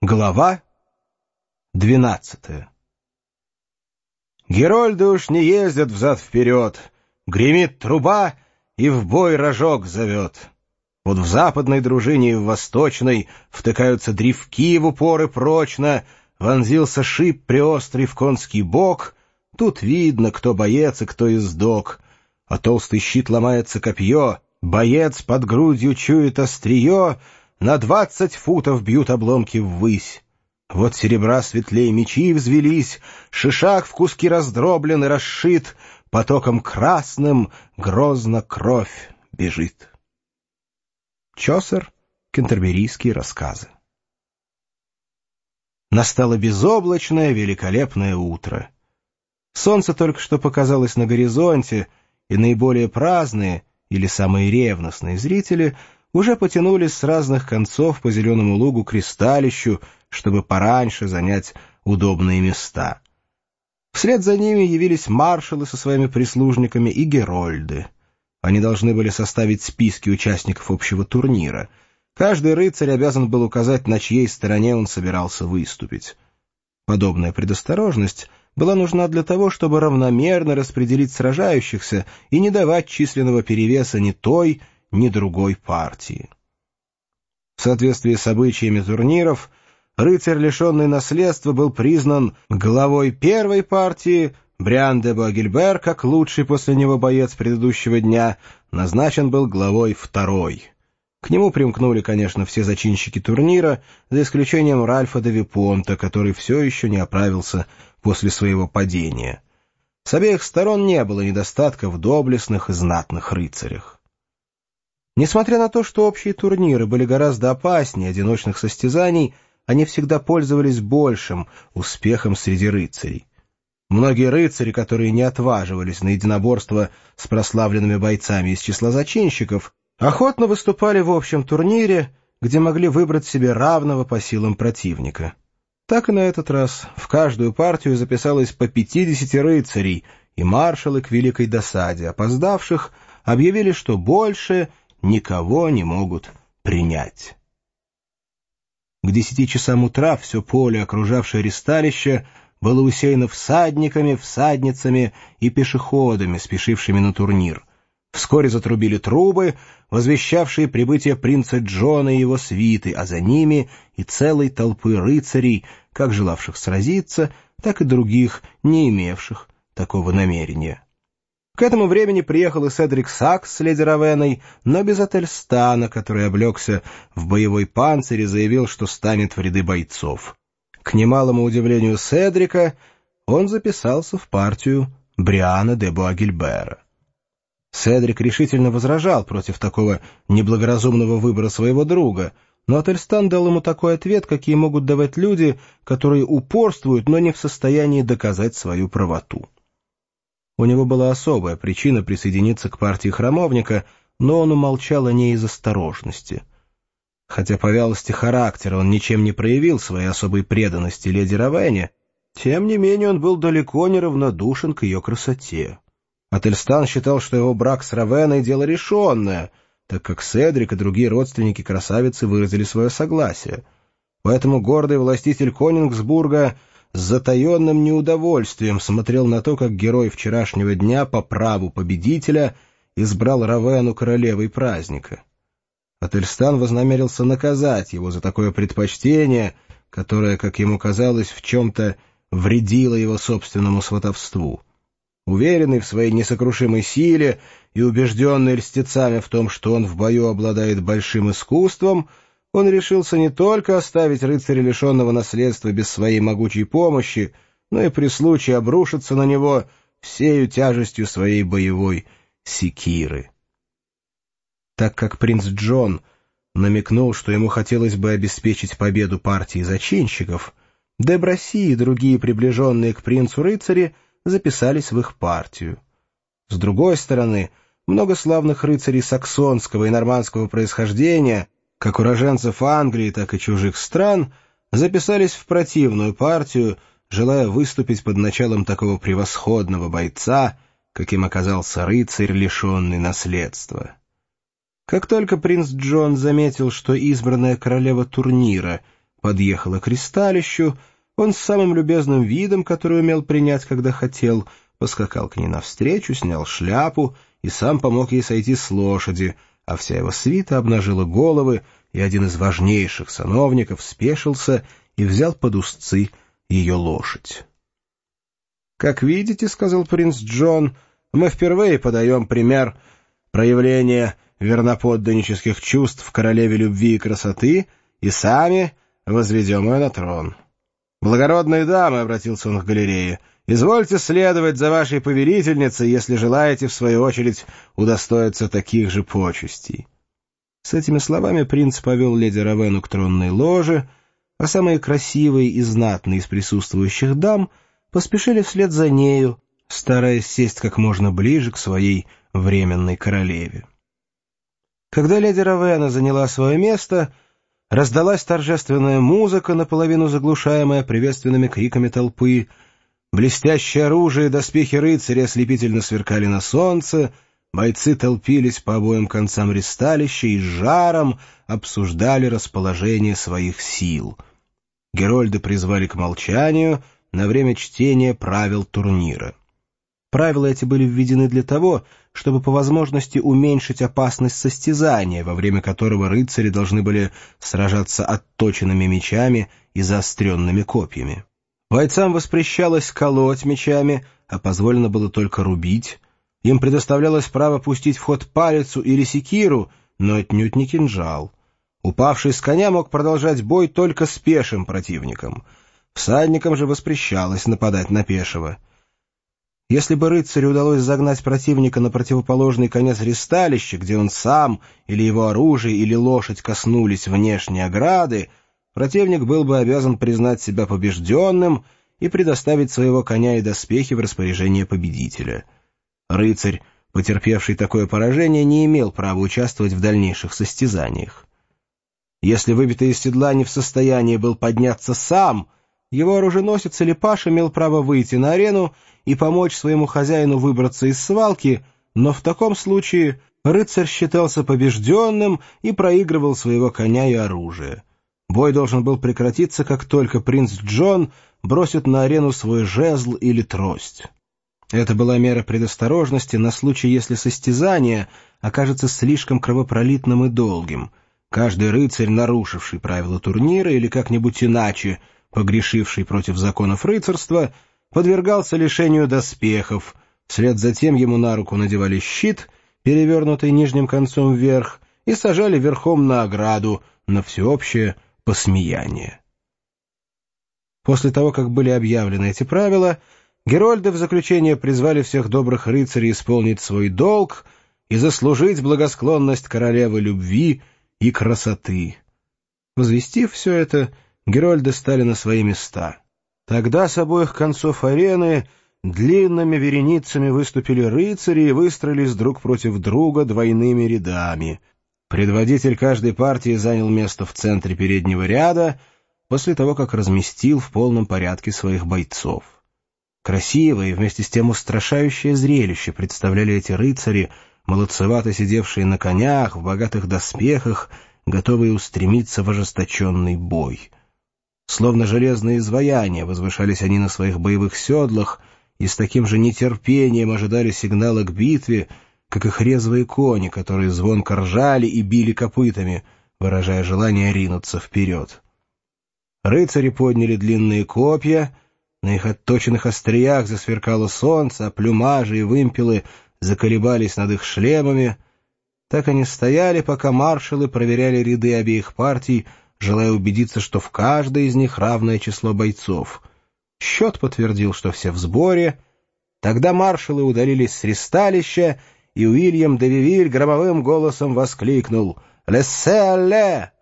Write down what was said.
Глава 12. Герольды уж не ездят взад-вперед, гремит труба и в бой рожок зовет. Вот в западной дружине и в восточной втыкаются древки в упоры прочно, вонзился шип приострый в конский бок. Тут видно, кто боец и кто издок. А толстый щит ломается копье, боец под грудью чует острие, на 20 футов бьют обломки ввысь. Вот серебра светлей мечи взвелись, шишак в куски раздроблен и расшит, потоком красным грозно кровь бежит. Чосер. Кентерберийские рассказы. Настало безоблачное, великолепное утро. Солнце только что показалось на горизонте, и наиболее праздные или самые ревностные зрители уже потянулись с разных концов по зеленому лугу к ристалищу, чтобы пораньше занять удобные места. Вслед за ними явились маршалы со своими прислужниками и герольды. Они должны были составить списки участников общего турнира. Каждый рыцарь обязан был указать, на чьей стороне он собирался выступить. Подобная предосторожность была нужна для того, чтобы равномерно распределить сражающихся и не давать численного перевеса ни той, ни другой партии. В соответствии с обычаями турниров, рыцарь, лишенный наследства, был признан главой первой партии, Бриан де Буагильбер, как лучший после него боец предыдущего дня, назначен был главой второй. К нему примкнули, конечно, все зачинщики турнира, за исключением Ральфа де Випонта, который все еще не оправился после своего падения. С обеих сторон не было недостатка в доблестных и знатных рыцарях. Несмотря на то, что общие турниры были гораздо опаснее одиночных состязаний, они всегда пользовались большим успехом среди рыцарей. Многие рыцари, которые не отваживались на единоборство с прославленными бойцами из числа зачинщиков, охотно выступали в общем турнире, где могли выбрать себе равного по силам противника. Так и на этот раз в каждую партию записалось по 50 рыцарей, и маршалы к великой досаде опоздавших объявили, что больше никого не могут принять. К 10 часам утра все поле, окружавшее ристалище, было усеяно всадниками, всадницами и пешеходами, спешившими на турнир. Вскоре затрубили трубы, возвещавшие прибытие принца Джона и его свиты, а за ними и целой толпы рыцарей, как желавших сразиться, так и других, не имевших такого намерения. К этому времени приехал и Седрик Сакс с леди Равенной, но без Ательстана, который облегся в боевой панцирь и заявил, что станет в ряды бойцов. К немалому удивлению Седрика, он записался в партию Бриана де Буагильбера. Седрик решительно возражал против такого неблагоразумного выбора своего друга, но Ательстан дал ему такой ответ, какие могут давать люди, которые упорствуют, но не в состоянии доказать свою правоту. У него была особая причина присоединиться к партии храмовника, но он умолчал о ней из осторожности. Хотя по вялости характера он ничем не проявил своей особой преданности леди Равене, тем не менее он был далеко не равнодушен к ее красоте. Ательстан считал, что его брак с Равеной — дело решенное, так как Седрик и другие родственники красавицы выразили свое согласие. Поэтому гордый властитель Конингсбурга с затаенным неудовольствием смотрел на то, как герой вчерашнего дня по праву победителя избрал Равену королевой праздника. Ательстан вознамерился наказать его за такое предпочтение, которое, как ему казалось, в чем-то вредило его собственному сватовству. Уверенный в своей несокрушимой силе и убежденный льстецами в том, что он в бою обладает большим искусством, он решился не только оставить рыцаря, лишенного наследства, без своей могучей помощи, но и при случае обрушиться на него всею тяжестью своей боевой секиры. Так как принц Джон намекнул, что ему хотелось бы обеспечить победу партии зачинщиков, де Браси и другие приближенные к принцу рыцари записались в их партию. С другой стороны, много славных рыцарей саксонского и нормандского происхождения, как уроженцев Англии, так и чужих стран, записались в противную партию, желая выступить под началом такого превосходного бойца, каким оказался рыцарь, лишенный наследства. Как только принц Джон заметил, что избранная королева турнира подъехала к ристалищу, он с самым любезным видом, который умел принять, когда хотел, поскакал к ней навстречу, снял шляпу и сам помог ей сойти с лошади, а вся его свита обнажила головы, и один из важнейших сановников спешился и взял под узцы ее лошадь. «Как видите, — сказал принц Джон, — мы впервые подаем пример проявления верноподданнических чувств в королеве любви и красоты и сами возведем ее на трон. Благородные дамы, — обратился он к галерее, — извольте следовать за вашей повелительницей, если желаете, в свою очередь, удостоиться таких же почестей». С этими словами принц повел леди Равенну к тронной ложе, а самые красивые и знатные из присутствующих дам поспешили вслед за нею, стараясь сесть как можно ближе к своей временной королеве. Когда леди Равенна заняла свое место, раздалась торжественная музыка, наполовину заглушаемая приветственными криками толпы. Блестящее оружие и доспехи рыцаря ослепительно сверкали на солнце, бойцы толпились по обоим концам ристалища и с жаром обсуждали расположение своих сил. Герольды призвали к молчанию на время чтения правил турнира. Правила эти были введены для того, чтобы по возможности уменьшить опасность состязания, во время которого рыцари должны были сражаться отточенными мечами и заостренными копьями. Бойцам воспрещалось колоть мечами, а позволено было только рубить. Им предоставлялось право пустить в ход палицу или секиру, но отнюдь не кинжал. Упавший с коня мог продолжать бой только с пешим противником. Всадникам же воспрещалось нападать на пешего. Если бы рыцарю удалось загнать противника на противоположный конец ристалища, где он сам или его оружие или лошадь коснулись внешней ограды, противник был бы обязан признать себя побежденным и предоставить своего коня и доспехи в распоряжение победителя. Рыцарь, потерпевший такое поражение, не имел права участвовать в дальнейших состязаниях. Если выбитый из седла не в состоянии был подняться сам, его оруженосец или паш имел право выйти на арену и помочь своему хозяину выбраться из свалки, но в таком случае рыцарь считался побежденным и проигрывал своего коня и оружие. Бой должен был прекратиться, как только принц Джон бросит на арену свой жезл или трость. Это была мера предосторожности на случай, если состязание окажется слишком кровопролитным и долгим. Каждый рыцарь, нарушивший правила турнира или как-нибудь иначе погрешивший против законов рыцарства, подвергался лишению доспехов, вслед за тем ему на руку надевали щит, перевернутый нижним концом вверх, и сажали верхом на ограду на всеобщее посмеяние. После того, как были объявлены эти правила, герольды в заключение призвали всех добрых рыцарей исполнить свой долг и заслужить благосклонность королевы любви и красоты. Возвестив все это, герольды стали на свои места. Тогда с обоих концов арены длинными вереницами выступили рыцари и выстроились друг против друга двойными рядами. Предводитель каждой партии занял место в центре переднего ряда после того, как разместил в полном порядке своих бойцов. Красивое и вместе с тем устрашающее зрелище представляли эти рыцари, молодцевато сидевшие на конях, в богатых доспехах, готовые устремиться в ожесточенный бой. Словно железные изваяния возвышались они на своих боевых седлах и с таким же нетерпением ожидали сигнала к битве, как их резвые кони, которые звонко ржали и били копытами, выражая желание ринуться вперед. Рыцари подняли длинные копья, на их отточенных остриях засверкало солнце, а плюмажи и вымпелы заколебались над их шлемами. Так они стояли, пока маршалы проверяли ряды обеих партий, желая убедиться, что в каждой из них равное число бойцов. Счет подтвердил, что все в сборе. Тогда маршалы удалились с ристалища, и Уильям де Вивиль громовым голосом воскликнул «Лессе-алле!».